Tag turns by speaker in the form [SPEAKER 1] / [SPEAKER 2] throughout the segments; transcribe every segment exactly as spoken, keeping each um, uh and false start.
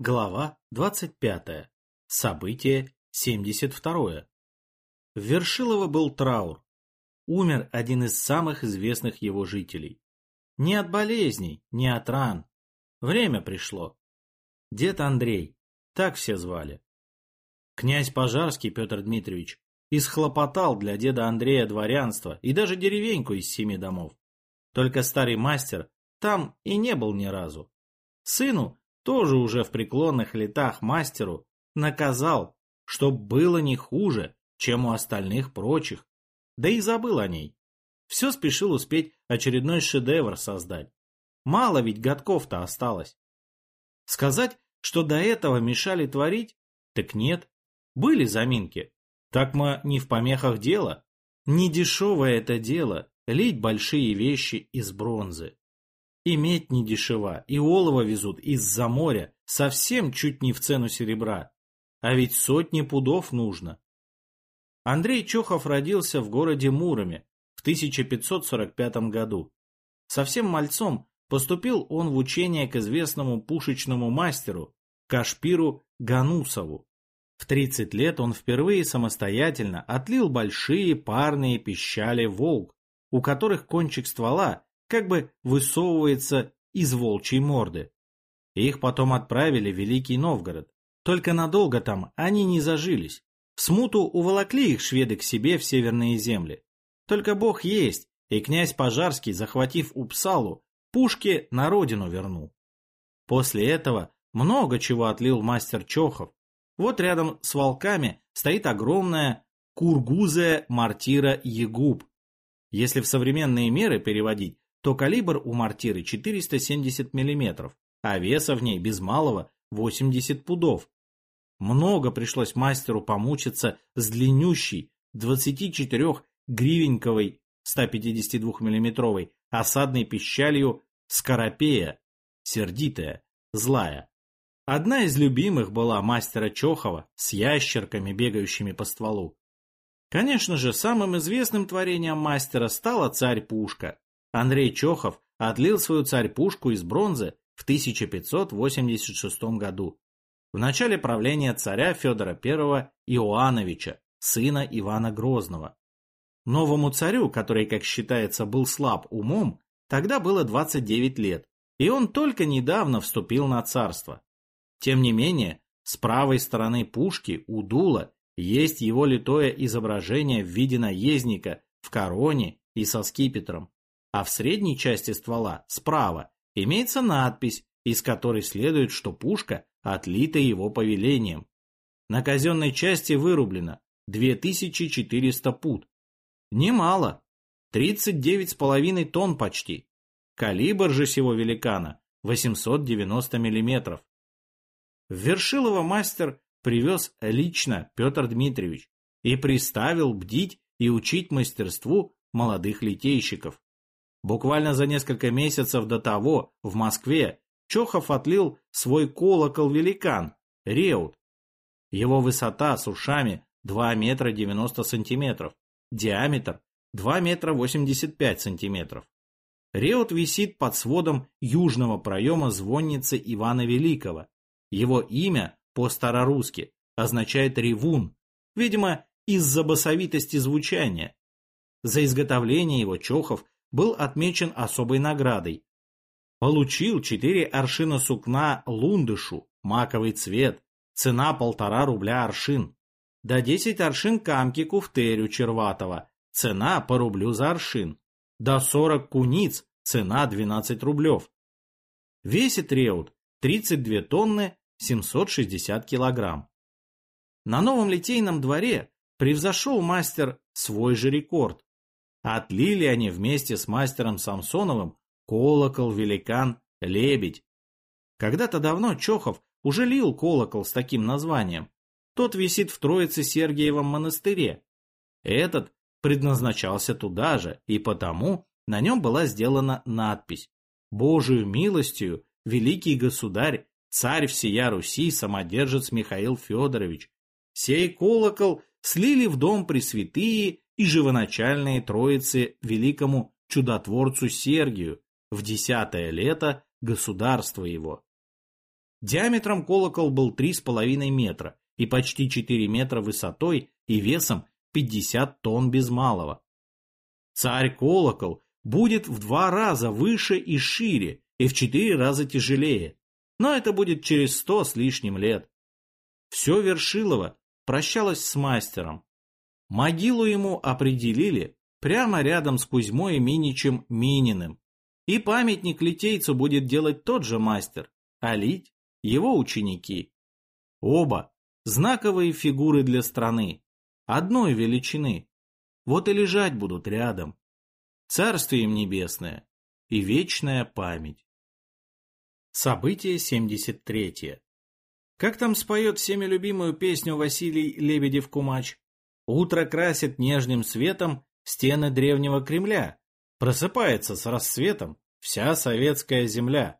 [SPEAKER 1] Глава двадцать пятая. Событие семьдесят второе. В Вершилово был траур. Умер один из самых известных его жителей. Не от болезней, не от ран. Время пришло. Дед Андрей, так все звали. Князь Пожарский Петр Дмитриевич исхлопотал для деда Андрея дворянство и даже деревеньку из семи домов. Только старый мастер там и не был ни разу. Сыну, тоже уже в преклонных летах мастеру, наказал, чтоб было не хуже, чем у остальных прочих, да и забыл о ней. Все спешил успеть очередной шедевр создать. Мало ведь годков-то осталось. Сказать, что до этого мешали творить, так нет, были заминки. Так мы не в помехах дело. Не дешевое это дело лить большие вещи из бронзы. И медь не дешева, и олово везут из-за моря, совсем чуть не в цену серебра. А ведь сотни пудов нужно. Андрей Чохов родился в городе Муроме в тысяча пятьсот сорок пятом году. Совсем мальцом поступил он в учение к известному пушечному мастеру Кашпиру Ганусову. В тридцать лет он впервые самостоятельно отлил большие парные пищали «Волк», у которых кончик ствола как бы высовывается из волчьей морды. Их потом отправили в Великий Новгород. Только надолго там они не зажились. В смуту уволокли их шведы к себе в северные земли. Только Бог есть, и князь Пожарский, захватив Упсалу, пушки на родину вернул. После этого много чего отлил мастер Чохов. Вот рядом с волками стоит огромная кургузая мортира Егуб. Если в современные меры переводить, то калибр у мортиры четыреста семьдесят миллиметров, а веса в ней без малого восемьдесят пудов. Много пришлось мастеру помучиться с длиннющей двадцатичетырёхгривеньковой ста пятидесятидвухмиллиметровой осадной пищалью «Скоропея», сердитая, злая. Одна из любимых была мастера Чохова с ящерками, бегающими по стволу. Конечно же, самым известным творением мастера стала царь-пушка. Андрей Чохов отлил свою царь-пушку из бронзы в тысяча пятьсот восемьдесят шестом году, в начале правления царя Федора Первого Иоановича, сына Ивана Грозного. Новому царю, который, как считается, был слаб умом, тогда было двадцать девять лет, и он только недавно вступил на царство. Тем не менее, с правой стороны пушки у дула есть его литое изображение в виде наездника в короне и со скипетром, а в средней части ствола, справа, имеется надпись, из которой следует, что пушка отлита его повелением. На казенной части вырублено две тысячи четыреста пуд. Немало, тридцать девять с половиной тонн почти. Калибр же сего великана восемьсот девяносто миллиметров. В Вершилово мастер привез лично Петр Дмитриевич и приставил бдить и учить мастерству молодых литейщиков. Буквально за несколько месяцев до того в Москве Чохов отлил свой колокол-великан Реут. Его высота с ушами два метра девяносто сантиметров, диаметр два метра восемьдесят пять сантиметров. Реут висит под сводом южного проема звонницы Ивана Великого. Его имя по-старорусски означает «ревун», видимо, из-за басовитости звучания. За изготовление его Чохов был отмечен особой наградой. Получил четыре аршина сукна лундышу, маковый цвет, цена полтора рубля аршин. Да десять аршин камки куфтерю черватого, цена по рублю за аршин. Да сорок куниц, цена двенадцать рублев. Весит реут тридцать две тонны семьсот шестьдесят килограмм. На новом литейном дворе превзошел мастер свой же рекорд. Отлили они вместе с мастером Самсоновым колокол-великан-лебедь. Когда-то давно Чохов уже лил колокол с таким названием. Тот висит в Троице-Сергиевом монастыре. Этот предназначался туда же, и потому на нем была сделана надпись: «Божию милостью, великий государь, царь всея Руси, самодержец Михаил Федорович, сей колокол слили в дом пресвятые и живоначальные Троицы великому чудотворцу Сергию в десятое лето государства его». Диаметром колокол был три с половиной метра и почти четыре метра высотой и весом пятьдесят тонн без малого. Царь-колокол будет в два раза выше и шире, и в четыре раза тяжелее, но это будет через сто с лишним лет. Все Вершилово прощалось с мастером. Могилу ему определили прямо рядом с Кузьмой Миничем Мининым, и памятник литейцу будет делать тот же мастер, а лить – его ученики. Оба – знаковые фигуры для страны, одной величины, вот и лежать будут рядом. Царствие им небесное и вечная память. Событие семьдесят третье. Как там споет всеми любимую песню Василий Лебедев-Кумач? Утро красит нежным светом стены древнего Кремля. Просыпается с рассветом вся советская земля.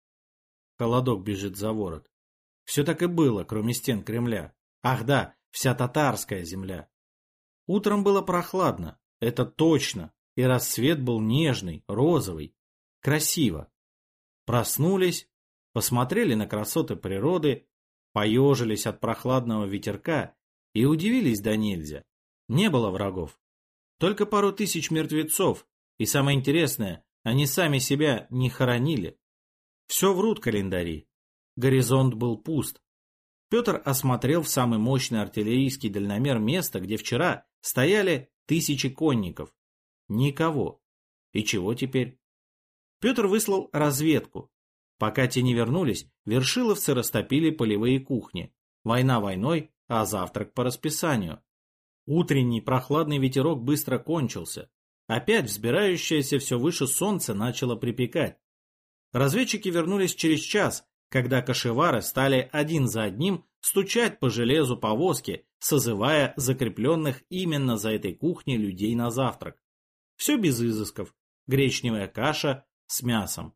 [SPEAKER 1] Холодок бежит за ворот. Все так и было, кроме стен Кремля. Ах да, вся татарская земля. Утром было прохладно, это точно, и рассвет был нежный, розовый, красиво. Проснулись, посмотрели на красоты природы, поежились от прохладного ветерка и удивились до нельзя. Не было врагов, только пару тысяч мертвецов, и самое интересное, они сами себя не хоронили. Все врут календари. Горизонт был пуст. Петр осмотрел в самый мощный артиллерийский дальномер место, где вчера стояли тысячи конников. Никого. И чего теперь? Петр выслал разведку. Пока те не вернулись, вершиловцы растопили полевые кухни. Война войной, а завтрак по расписанию. Утренний прохладный ветерок быстро кончился. Опять взбирающееся все выше солнце начало припекать. Разведчики вернулись через час, когда кошевары стали один за одним стучать по железу повозки, созывая закрепленных именно за этой кухней людей на завтрак. Все без изысков. Гречневая каша с мясом.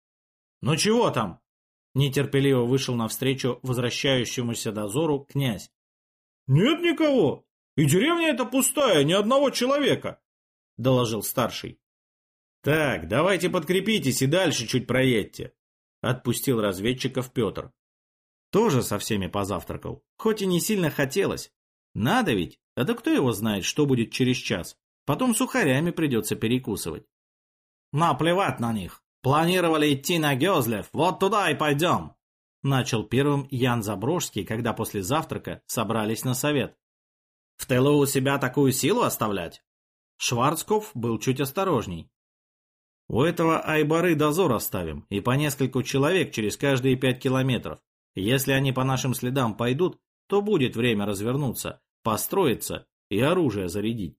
[SPEAKER 1] «Ну чего там?» – нетерпеливо вышел навстречу возвращающемуся дозору князь. «Нет никого. И деревня эта пустая, ни одного человека», – доложил старший. «Так, давайте подкрепитесь и дальше чуть проедьте», – отпустил разведчиков Петр. Тоже со всеми позавтракал, хоть и не сильно хотелось. Надо ведь, а да кто его знает, что будет через час. Потом сухарями придется перекусывать. «Наплевать на них. Планировали идти на Гёзлев, вот туда и пойдем», – начал первым Ян Заброжский, когда после завтрака собрались на совет. «В тылу у себя такую силу оставлять?» Шварцкопф был чуть осторожней. «У этого Айбары дозор оставим, и по нескольку человек через каждые пять километров. Если они по нашим следам пойдут, то будет время развернуться, построиться и оружие зарядить.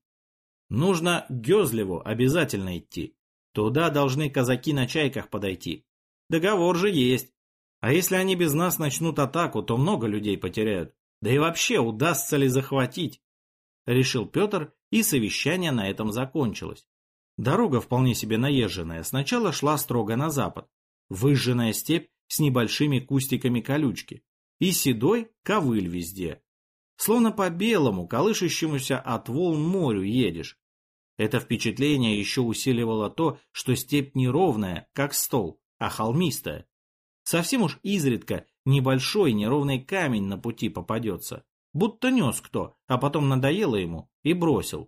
[SPEAKER 1] Нужно к Гёзлеву обязательно идти. Туда должны казаки на чайках подойти. Договор же есть. А если они без нас начнут атаку, то много людей потеряют. Да и вообще, удастся ли захватить?» Решил Петр, и совещание на этом закончилось. Дорога вполне себе наезженная, сначала шла строго на запад. Выжженная степь с небольшими кустиками колючки. И седой ковыль везде. Словно по белому, колышущемуся от волн морю едешь. Это впечатление еще усиливало то, что степь не ровная, как стол, а холмистая. Совсем уж изредка небольшой неровный камень на пути попадется. Будто нес кто, а потом надоело ему и бросил.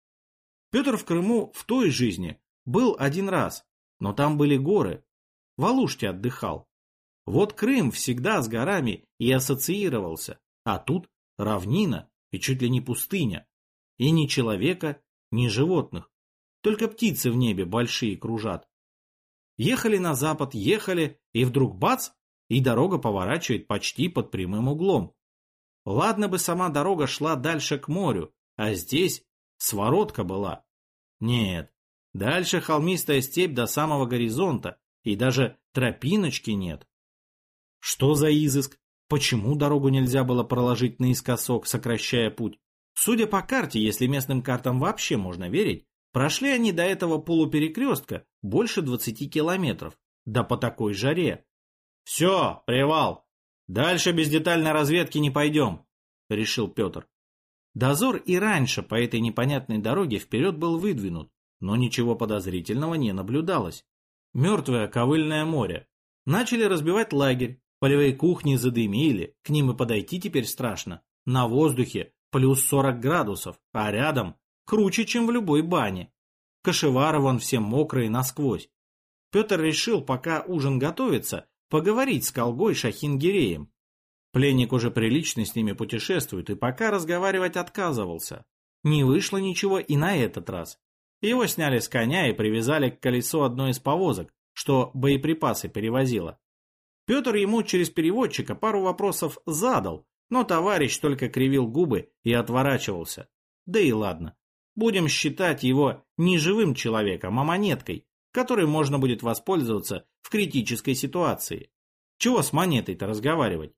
[SPEAKER 1] Петр в Крыму в той жизни был один раз, но там были горы. В Алуште отдыхал. Вот Крым всегда с горами и ассоциировался, а тут равнина и чуть ли не пустыня. И ни человека, ни животных. Только птицы в небе большие кружат. Ехали на запад, ехали, и вдруг бац, и дорога поворачивает почти под прямым углом. Ладно бы сама дорога шла дальше к морю, а здесь своротка была. Нет, дальше холмистая степь до самого горизонта, и даже тропиночки нет. Что за изыск? Почему дорогу нельзя было проложить наискосок, сокращая путь? Судя по карте, если местным картам вообще можно верить, прошли они до этого полуперекрестка больше двадцати километров, да по такой жаре. «Все, привал! Дальше без детальной разведки не пойдем», — решил Петр. Дозор и раньше по этой непонятной дороге вперед был выдвинут, но ничего подозрительного не наблюдалось. Мертвое ковыльное море. Начали разбивать лагерь, Полевые кухни задымили, к ним и подойти теперь страшно. На воздухе плюс сорок градусов, а рядом круче, чем в любой бане. Кошевары вон все мокрые насквозь. Петр решил, пока ужин готовится, поговорить с Колгой Шахингереем. Пленник уже прилично с ними путешествует и пока разговаривать отказывался. Не вышло ничего и на этот раз. Его сняли с коня и привязали к колесу одной из повозок, что боеприпасы перевозила. Петр ему через переводчика пару вопросов задал, но товарищ только кривил губы и отворачивался. Да и ладно. Будем считать его не живым человеком, а монеткой, которой можно будет воспользоваться в критической ситуации. Чего с монетой-то разговаривать?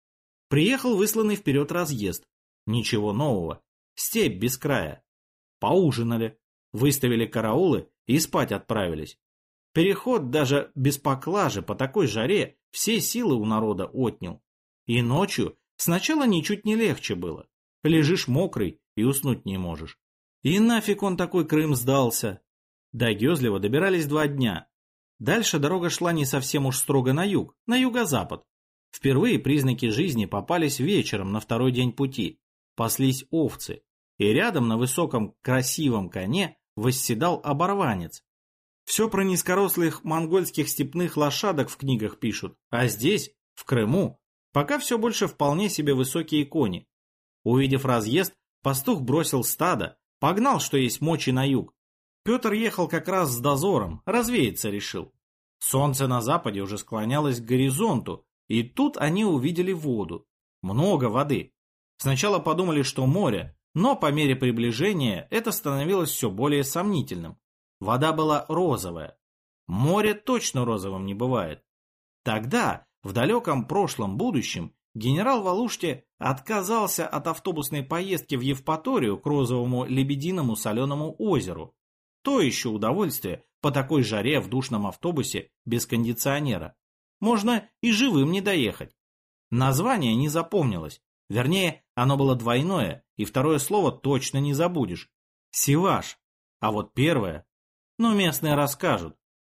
[SPEAKER 1] Приехал высланный вперед разъезд. Ничего нового. Степь без края. Поужинали, выставили караулы и спать отправились. Переход даже без поклажи по такой жаре все силы у народа отнял. И ночью сначала ничуть не легче было. Лежишь мокрый и уснуть не можешь. И нафиг он такой Крым сдался. До Гёзлева добирались два дня. Дальше дорога шла не совсем уж строго на юг, на юго-запад. Впервые признаки жизни попались вечером на второй день пути. Паслись овцы. И рядом на высоком красивом коне восседал оборванец. Все про низкорослых монгольских степных лошадок в книгах пишут, а здесь, в Крыму, пока все больше вполне себе высокие кони. Увидев разъезд, пастух бросил стадо, погнал, что есть мочи, на юг. Петр ехал как раз с дозором, развеяться решил. Солнце на западе уже склонялось к горизонту, и тут они увидели воду. Много воды. Сначала подумали, что море, но по мере приближения это становилось все более сомнительным. Вода была розовая. Море точно розовым не бывает. Тогда, в далеком прошлом будущем, генерал Валушти отказался от автобусной поездки в Евпаторию к розовому лебединому соленому озеру. То еще удовольствие по такой жаре в душном автобусе без кондиционера. Можно и живым не доехать. Название не запомнилось. Вернее, оно было двойное, и второе слово точно не забудешь. Севаш. А вот первое. Ну, местные расскажут.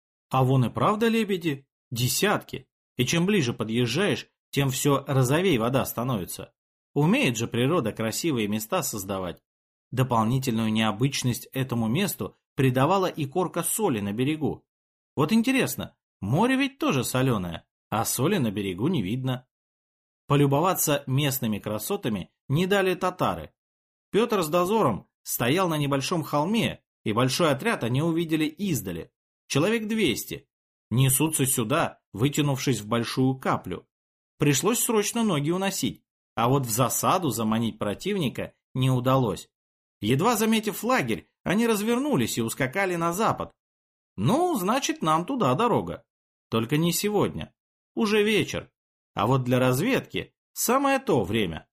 [SPEAKER 1] А вон и правда лебеди. Десятки. И чем ближе подъезжаешь, тем все розовей вода становится. Умеет же природа красивые места создавать. Дополнительную необычность этому месту придавала и корка соли на берегу. Вот интересно, море ведь тоже соленое, а соли на берегу не видно. Полюбоваться местными красотами не дали татары. Петр с дозором стоял на небольшом холме, и большой отряд они увидели издали. Человек двести. Несутся сюда, вытянувшись в большую каплю. Пришлось срочно ноги уносить, а вот в засаду заманить противника не удалось. Едва заметив лагерь, они развернулись и ускакали на запад. Ну, значит, нам туда дорога. Только не сегодня. Уже вечер. А вот для разведки самое то время.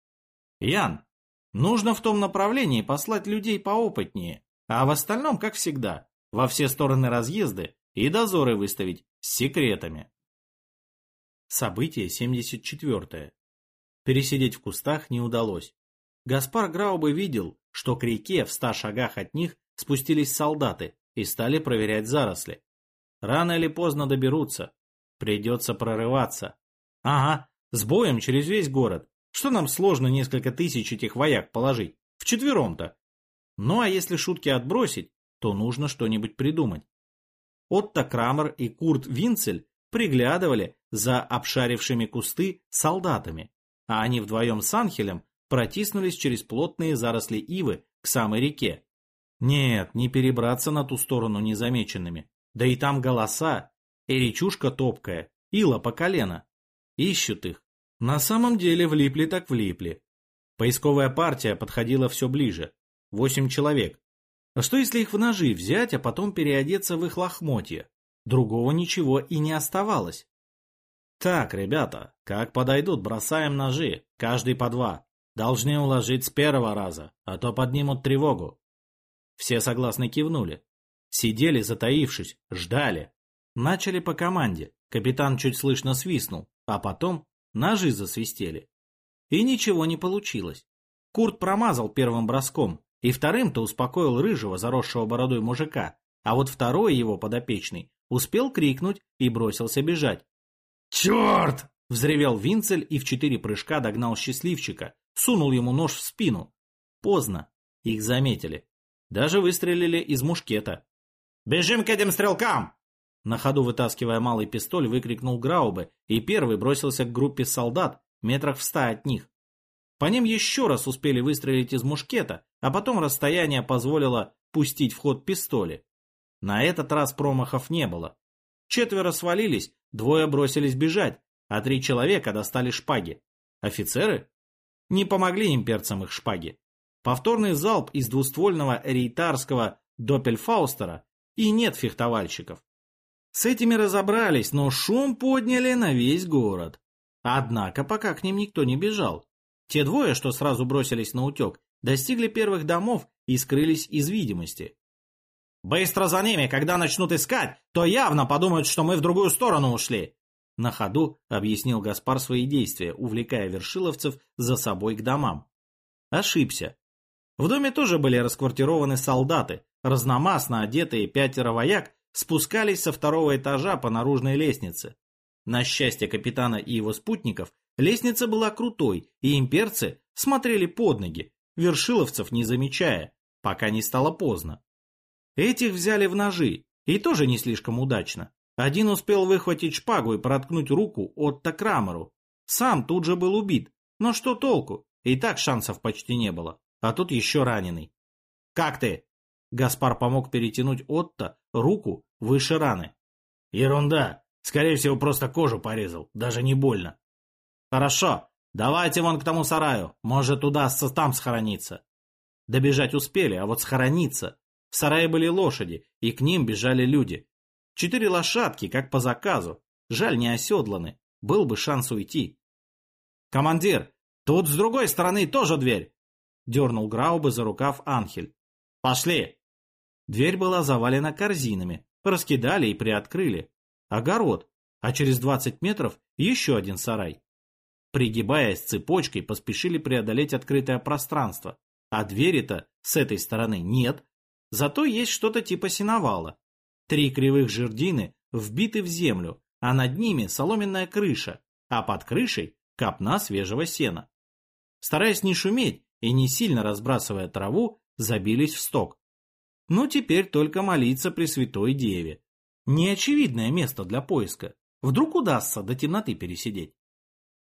[SPEAKER 1] Ян, нужно в том направлении послать людей поопытнее, а в остальном, как всегда, во все стороны разъезды и дозоры выставить с секретами. Событие семьдесят четвёртое. Пересидеть в кустах не удалось. Гаспар Граубе видел, что к реке в ста шагах от них спустились солдаты и стали проверять заросли. Рано или поздно доберутся. Придется прорываться. Ага, с боем через весь город. Что нам сложно несколько тысяч этих вояк положить? Вчетвером-то. Ну а если шутки отбросить, то нужно что-нибудь придумать. Отто Крамер и Курт Винцель приглядывали за обшарившими кусты солдатами, а они вдвоем с Анхелем протиснулись через плотные заросли ивы к самой реке. Нет, не перебраться на ту сторону незамеченными. Да и там голоса, и речушка топкая, ила по колено. Ищут их. На самом деле влипли так влипли. Поисковая партия подходила все ближе. Восемь человек. А что если их в ножи взять, а потом переодеться в их лохмотья? Другого ничего и не оставалось. Так, ребята, как подойдут, бросаем ножи, каждый по два. Должны уложить с первого раза, а то поднимут тревогу. Все согласно кивнули. Сидели, затаившись, ждали. Начали по команде. Капитан чуть слышно свистнул, а потом ножи засвистели. И ничего не получилось. Курт промазал первым броском, и вторым-то успокоил рыжего, заросшего бородой мужика, а вот второй его подопечный успел крикнуть и бросился бежать. «Черт!» Взревел Винцель и в четыре прыжка догнал счастливчика, сунул ему нож в спину. Поздно. Их заметили. Даже выстрелили из мушкета. «Бежим к этим стрелкам!» На ходу вытаскивая малый пистоль, выкрикнул Граубе и первый бросился к группе солдат метрах в ста от них. По ним еще раз успели выстрелить из мушкета, а потом расстояние позволило пустить в ход пистоли. На этот раз промахов не было. Четверо свалились, двое бросились бежать, а три человека достали шпаги. Офицеры? Не помогли имперцам их шпаги. Повторный залп из двуствольного рейтарского Доппельфаустера, и нет фехтовальщиков. С этими разобрались, но шум подняли на весь город. Однако пока к ним никто не бежал. Те двое, что сразу бросились на утек, достигли первых домов и скрылись из видимости. «Быстро за ними, когда начнут искать, то явно подумают, что мы в другую сторону ушли!» На ходу объяснил Гаспар свои действия, увлекая вершиловцев за собой к домам. Ошибся. В доме тоже были расквартированы солдаты, разномастно одетые пятеро вояк спускались со второго этажа по наружной лестнице. На счастье капитана и его спутников, лестница была крутой, и имперцы смотрели под ноги, вершиловцев не замечая, пока не стало поздно. Этих взяли в ножи, и тоже не слишком удачно. Один успел выхватить шпагу и проткнуть руку Отто Крамеру. Сам тут же был убит, но что толку, и так шансов почти не было, а тут еще раненый. «Как ты?» Гаспар помог перетянуть Отто руку выше раны. «Ерунда, скорее всего просто кожу порезал, даже не больно». «Хорошо, давайте вон к тому сараю, может удастся там схорониться». Добежать успели, а вот схорониться. В сарае были лошади, и к ним бежали люди. Четыре лошадки, как по заказу. Жаль, не оседланы. Был бы шанс уйти. «Командир, тут с другой стороны тоже дверь!» Дернул Граубе за рукав Анхель. «Пошли!» Дверь была завалена корзинами. Раскидали и приоткрыли. Огород, а через двадцать метров еще один сарай. Пригибаясь цепочкой, поспешили преодолеть открытое пространство. А двери-то с этой стороны нет. Зато есть что-то типа сеновала. Три кривых жердины вбиты в землю, а над ними соломенная крыша, а под крышей копна свежего сена. Стараясь не шуметь и не сильно разбрасывая траву, забились в стог. Ну, теперь только молиться Пресвятой Деве. Неочевидное место для поиска. Вдруг удастся до темноты пересидеть.